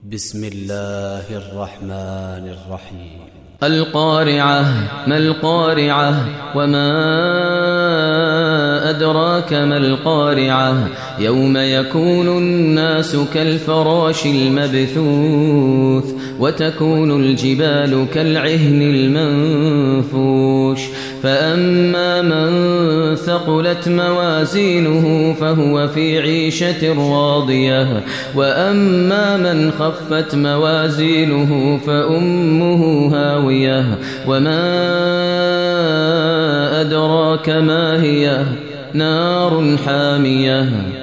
بسم الله الرحمن الرحيم. القارعة. ما القارعة؟ وما أدراك ما القارعة؟ يوم يكون الناس كالفراش المبثوث وتكون الجبال كالعهن المنفوش فأما من ثقلت موازينه فهو في عيشة راضية وأما من خفت موازينه فأمه هاوية وما أدراك ما هي نار حامية